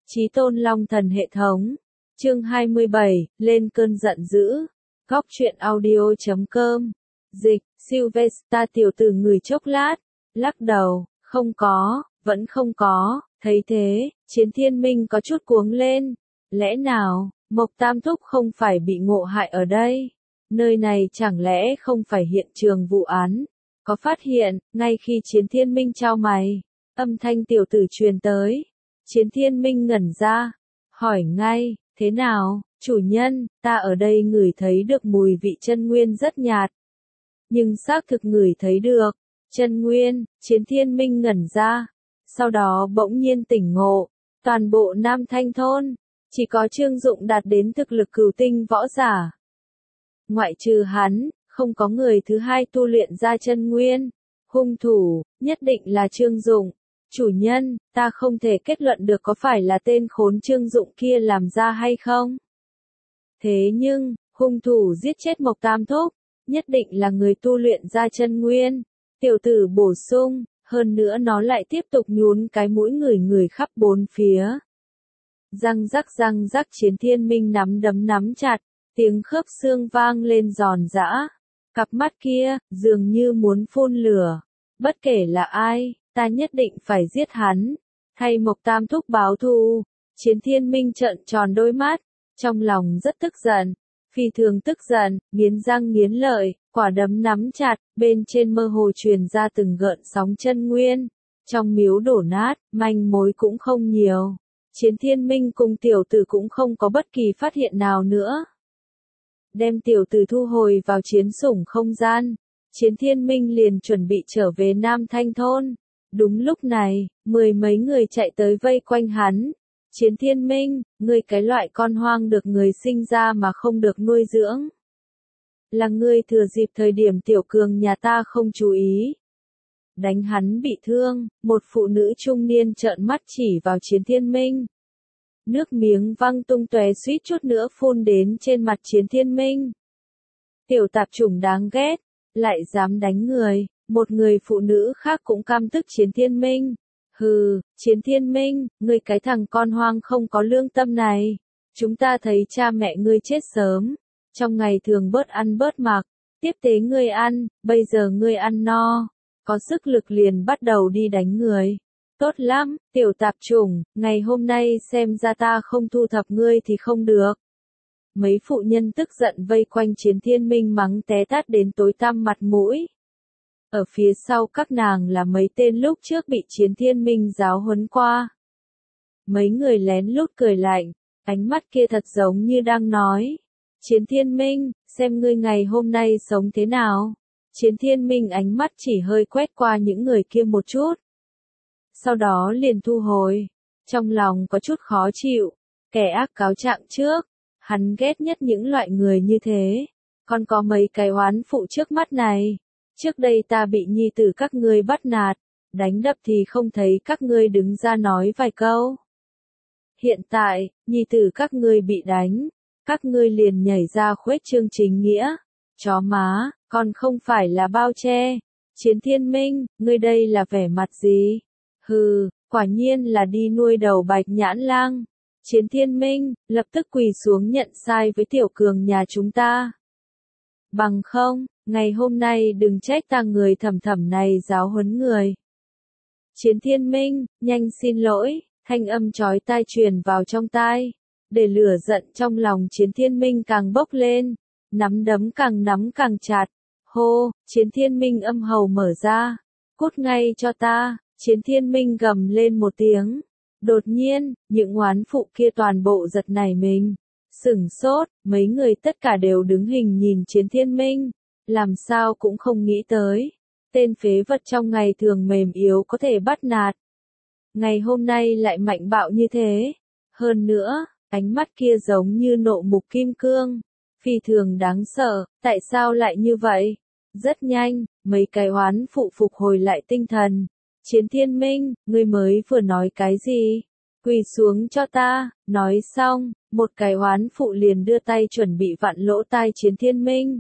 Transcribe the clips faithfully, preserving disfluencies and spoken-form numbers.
Chí Tôn Long Thần hệ thống. Chương hai mươi bảy, lên cơn giận dữ. Góc truyện audio chấm com. Dịch, Sylvester tiểu tử người chốc lát, lắc đầu, không có, vẫn không có, thấy thế, Chiến Thiên Minh có chút cuống lên. Lẽ nào, Mộc Tam Thúc không phải bị ngộ hại ở đây? Nơi này chẳng lẽ không phải hiện trường vụ án? Có phát hiện, ngay khi Chiến Thiên Minh chau mày, âm thanh tiểu tử truyền tới. Chiến Thiên Minh ngẩn ra, hỏi ngay, thế nào, chủ nhân, ta ở đây ngửi thấy được mùi vị chân nguyên rất nhạt. Nhưng xác thực ngửi thấy được, chân nguyên, Chiến Thiên Minh ngẩn ra, sau đó bỗng nhiên tỉnh ngộ, toàn bộ Nam Thanh Thôn, chỉ có Trương Dụng đạt đến thực lực cửu tinh võ giả. Ngoại trừ hắn, không có người thứ hai tu luyện ra chân nguyên, hung thủ, nhất định là Trương Dụng. Chủ nhân, ta không thể kết luận được có phải là tên khốn Trương Dụng kia làm ra hay không. Thế nhưng, hung thủ giết chết Mộc Tam Thúc, nhất định là người tu luyện ra chân nguyên. Tiểu tử bổ sung, hơn nữa nó lại tiếp tục nhún cái mũi người người khắp bốn phía. Răng rắc răng rắc Chiến Thiên Minh nắm đấm nắm chặt, tiếng khớp xương vang lên giòn giã. Cặp mắt kia, dường như muốn phun lửa. Bất kể là ai, ta nhất định phải giết hắn, thay Mộc Tam Thúc báo thù. Chiến Thiên Minh trợn tròn đôi mắt, trong lòng rất tức giận, phi thường tức giận, nghiến răng nghiến lợi, quả đấm nắm chặt, bên trên mơ hồ truyền ra từng gợn sóng chân nguyên. Trong miếu đổ nát, manh mối cũng không nhiều. Chiến Thiên Minh cùng tiểu tử cũng không có bất kỳ phát hiện nào nữa. Đem tiểu tử thu hồi vào chiến sủng không gian, Chiến Thiên Minh liền chuẩn bị trở về Nam Thanh Thôn. Đúng lúc này, mười mấy người chạy tới vây quanh hắn. Chiến Thiên Minh, ngươi cái loại con hoang được người sinh ra mà không được nuôi dưỡng. Là ngươi thừa dịp thời điểm tiểu cường nhà ta không chú ý. Đánh hắn bị thương, một phụ nữ trung niên trợn mắt chỉ vào Chiến Thiên Minh. Nước miếng văng tung tóe suýt chút nữa phun đến trên mặt Chiến Thiên Minh. Tiểu tạp chủng đáng ghét, lại dám đánh người. Một người phụ nữ khác cũng căm tức Chiến Thiên Minh. Hừ, Chiến Thiên Minh, ngươi cái thằng con hoang không có lương tâm này. Chúng ta thấy cha mẹ ngươi chết sớm. Trong ngày thường bớt ăn bớt mặc. Tiếp tế ngươi ăn, bây giờ ngươi ăn no. Có sức lực liền bắt đầu đi đánh người. Tốt lắm, tiểu tạp chủng, ngày hôm nay xem ra ta không thu thập ngươi thì không được. Mấy phụ nhân tức giận vây quanh Chiến Thiên Minh mắng té tát đến tối tăm mặt mũi. Ở phía sau các nàng là mấy tên lúc trước bị Chiến Thiên Minh giáo huấn qua. Mấy người lén lút cười lạnh, ánh mắt kia thật giống như đang nói. Chiến Thiên Minh, xem ngươi ngày hôm nay sống thế nào. Chiến Thiên Minh ánh mắt chỉ hơi quét qua những người kia một chút. Sau đó liền thu hồi. Trong lòng có chút khó chịu. Kẻ ác cáo trạng trước. Hắn ghét nhất những loại người như thế. Còn có mấy cái oán phụ trước mắt này. Trước đây ta bị nhi tử các ngươi bắt nạt, đánh đập thì không thấy các ngươi đứng ra nói vài câu. Hiện tại, nhi tử các ngươi bị đánh, các ngươi liền nhảy ra khuếch trương chính nghĩa. Chó má, còn không phải là bao che. Chiến Thiên Minh, ngươi đây là vẻ mặt gì? Hừ, quả nhiên là đi nuôi đầu bạch nhãn lang. Chiến Thiên Minh, lập tức quỳ xuống nhận sai với tiểu cường nhà chúng ta. Bằng không, ngày hôm nay đừng trách ta người thầm thầm này giáo huấn người. Chiến Thiên Minh, nhanh xin lỗi, thanh âm chói tai truyền vào trong tai. Để lửa giận trong lòng Chiến Thiên Minh càng bốc lên, nắm đấm càng nắm càng chặt. Hô, Chiến Thiên Minh âm hầu mở ra. Cút ngay cho ta, Chiến Thiên Minh gầm lên một tiếng. Đột nhiên, những oán phụ kia toàn bộ giật nảy mình. Sửng sốt, mấy người tất cả đều đứng hình nhìn Chiến Thiên Minh. Làm sao cũng không nghĩ tới. Tên phế vật trong ngày thường mềm yếu có thể bắt nạt. Ngày hôm nay lại mạnh bạo như thế. Hơn nữa, ánh mắt kia giống như nộ mục kim cương. Phi thường đáng sợ, tại sao lại như vậy? Rất nhanh, mấy cái oán phụ phục hồi lại tinh thần. Chiến Thiên Minh, ngươi mới vừa nói cái gì? Quỳ xuống cho ta, nói xong, một cái oán phụ liền đưa tay chuẩn bị vặn lỗ tai Chiến Thiên Minh.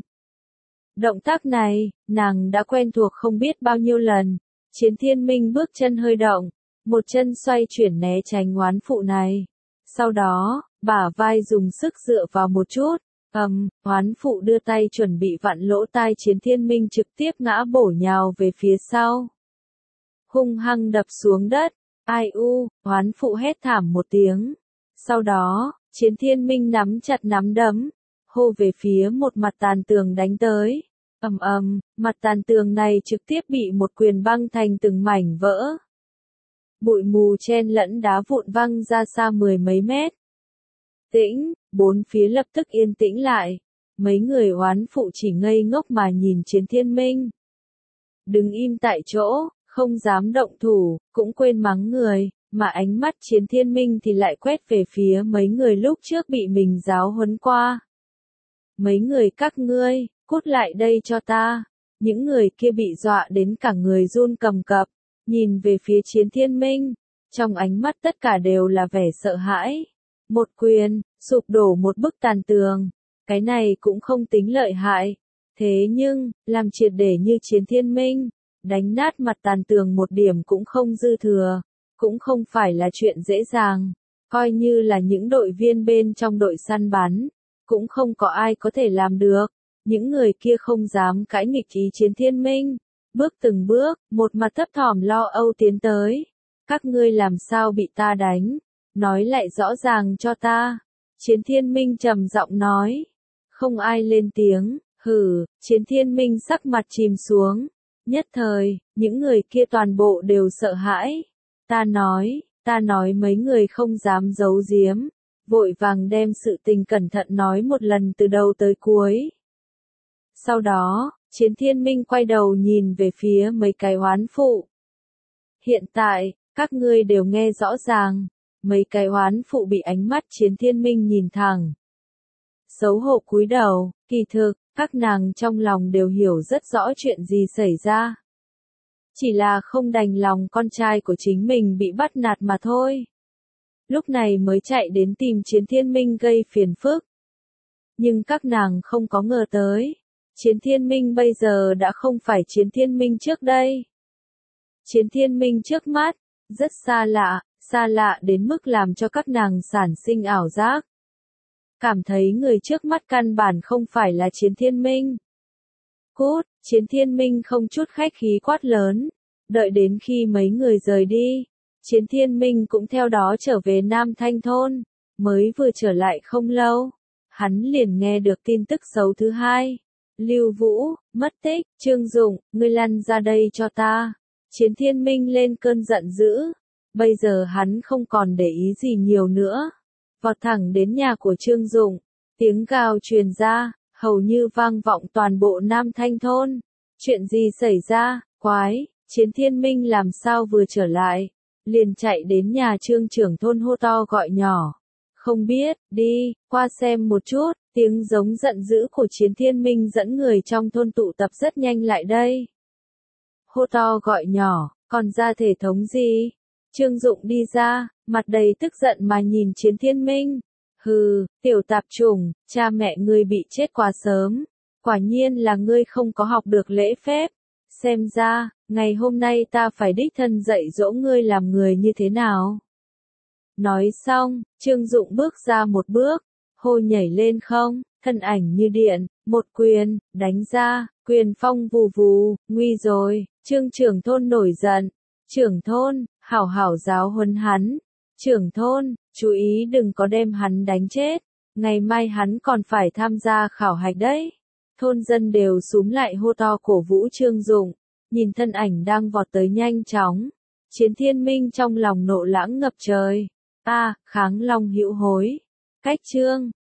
Động tác này, nàng đã quen thuộc không biết bao nhiêu lần. Chiến Thiên Minh bước chân hơi động, một chân xoay chuyển né tránh oán phụ này. Sau đó, bả vai dùng sức dựa vào một chút, ầm, oán phụ đưa tay chuẩn bị vặn lỗ tai Chiến Thiên Minh trực tiếp ngã bổ nhào về phía sau. Hung hăng đập xuống đất, ai u, oán phụ hét thảm một tiếng. Sau đó, Chiến Thiên Minh nắm chặt nắm đấm, hô về phía một mặt tàn tường đánh tới. Ầm ầm, mặt tàn tường này trực tiếp bị một quyền băng thành từng mảnh vỡ. Bụi mù chen lẫn đá vụn văng ra xa mười mấy mét. Tĩnh, bốn phía lập tức yên tĩnh lại. Mấy người oán phụ chỉ ngây ngốc mà nhìn Chiến Thiên Minh. Đứng im tại chỗ, không dám động thủ, cũng quên mắng người, mà ánh mắt Chiến Thiên Minh thì lại quét về phía mấy người lúc trước bị mình giáo huấn qua. Mấy người các ngươi, cút lại đây cho ta. Những người kia bị dọa đến cả người run cầm cập, nhìn về phía Chiến Thiên Minh, trong ánh mắt tất cả đều là vẻ sợ hãi. Một quyền, sụp đổ một bức tàn tường, cái này cũng không tính lợi hại. Thế nhưng, làm triệt để như Chiến Thiên Minh, đánh nát mặt tàn tường một điểm cũng không dư thừa, cũng không phải là chuyện dễ dàng. Coi như là những đội viên bên trong đội săn bắn, cũng không có ai có thể làm được. Những người kia không dám cãi nghịch ý Chiến Thiên Minh, bước từng bước, một mặt thấp thỏm lo âu tiến tới. Các ngươi làm sao bị ta đánh? Nói lại rõ ràng cho ta. Chiến Thiên Minh trầm giọng nói. Không ai lên tiếng, hừ, Chiến Thiên Minh sắc mặt chìm xuống. Nhất thời, những người kia toàn bộ đều sợ hãi. Ta nói, ta nói mấy người không dám giấu giếm, vội vàng đem sự tình cẩn thận nói một lần từ đầu tới cuối. Sau đó, Chiến Thiên Minh quay đầu nhìn về phía mấy cái oán phụ. Hiện tại, các ngươi đều nghe rõ ràng, mấy cái oán phụ bị ánh mắt Chiến Thiên Minh nhìn thẳng. Xấu hổ cúi đầu, kỳ thực, các nàng trong lòng đều hiểu rất rõ chuyện gì xảy ra. Chỉ là không đành lòng con trai của chính mình bị bắt nạt mà thôi. Lúc này mới chạy đến tìm Chiến Thiên Minh gây phiền phức. Nhưng các nàng không có ngờ tới. Chiến Thiên Minh bây giờ đã không phải Chiến Thiên Minh trước đây. Chiến Thiên Minh trước mắt, rất xa lạ, xa lạ đến mức làm cho các nàng sản sinh ảo giác. Cảm thấy người trước mắt căn bản không phải là Chiến Thiên Minh. Cút, Chiến Thiên Minh không chút khách khí quát lớn. Đợi đến khi mấy người rời đi, Chiến Thiên Minh cũng theo đó trở về Nam Thanh Thôn. Mới vừa trở lại không lâu, hắn liền nghe được tin tức xấu thứ hai. Lưu Vũ, mất tích, Trương Dụng, ngươi lăn ra đây cho ta. Chiến Thiên Minh lên cơn giận dữ. Bây giờ hắn không còn để ý gì nhiều nữa. Vọt thẳng đến nhà của Trương Dụng. Tiếng gào truyền ra, hầu như vang vọng toàn bộ Nam Thanh Thôn. Chuyện gì xảy ra, quái, Chiến Thiên Minh làm sao vừa trở lại. Liền chạy đến nhà Trương trưởng thôn hô to gọi nhỏ. Không biết, đi, qua xem một chút. Tiếng giống giận dữ của Chiến Thiên Minh dẫn người trong thôn tụ tập rất nhanh lại đây. Hô to gọi nhỏ, còn ra thể thống gì? Trương Dụng đi ra, mặt đầy tức giận mà nhìn Chiến Thiên Minh. Hừ, tiểu tạp chủng, cha mẹ ngươi bị chết quá sớm. Quả nhiên là ngươi không có học được lễ phép. Xem ra, ngày hôm nay ta phải đích thân dạy dỗ ngươi làm người như thế nào. Nói xong, Trương Dụng bước ra một bước. Hô nhảy lên không, thân ảnh như điện, một quyền, đánh ra, quyền phong vù vù, nguy rồi, Trương trưởng thôn nổi giận. Trưởng thôn, hảo hảo giáo huấn hắn. Trưởng thôn, chú ý đừng có đem hắn đánh chết, ngày mai hắn còn phải tham gia khảo hạch đấy. Thôn dân đều xúm lại hô to cổ vũ Trương Dụng, nhìn thân ảnh đang vọt tới nhanh chóng. Chiến Thiên Minh trong lòng nộ lãng ngập trời. A, Kháng Long hữu hối. Cách chương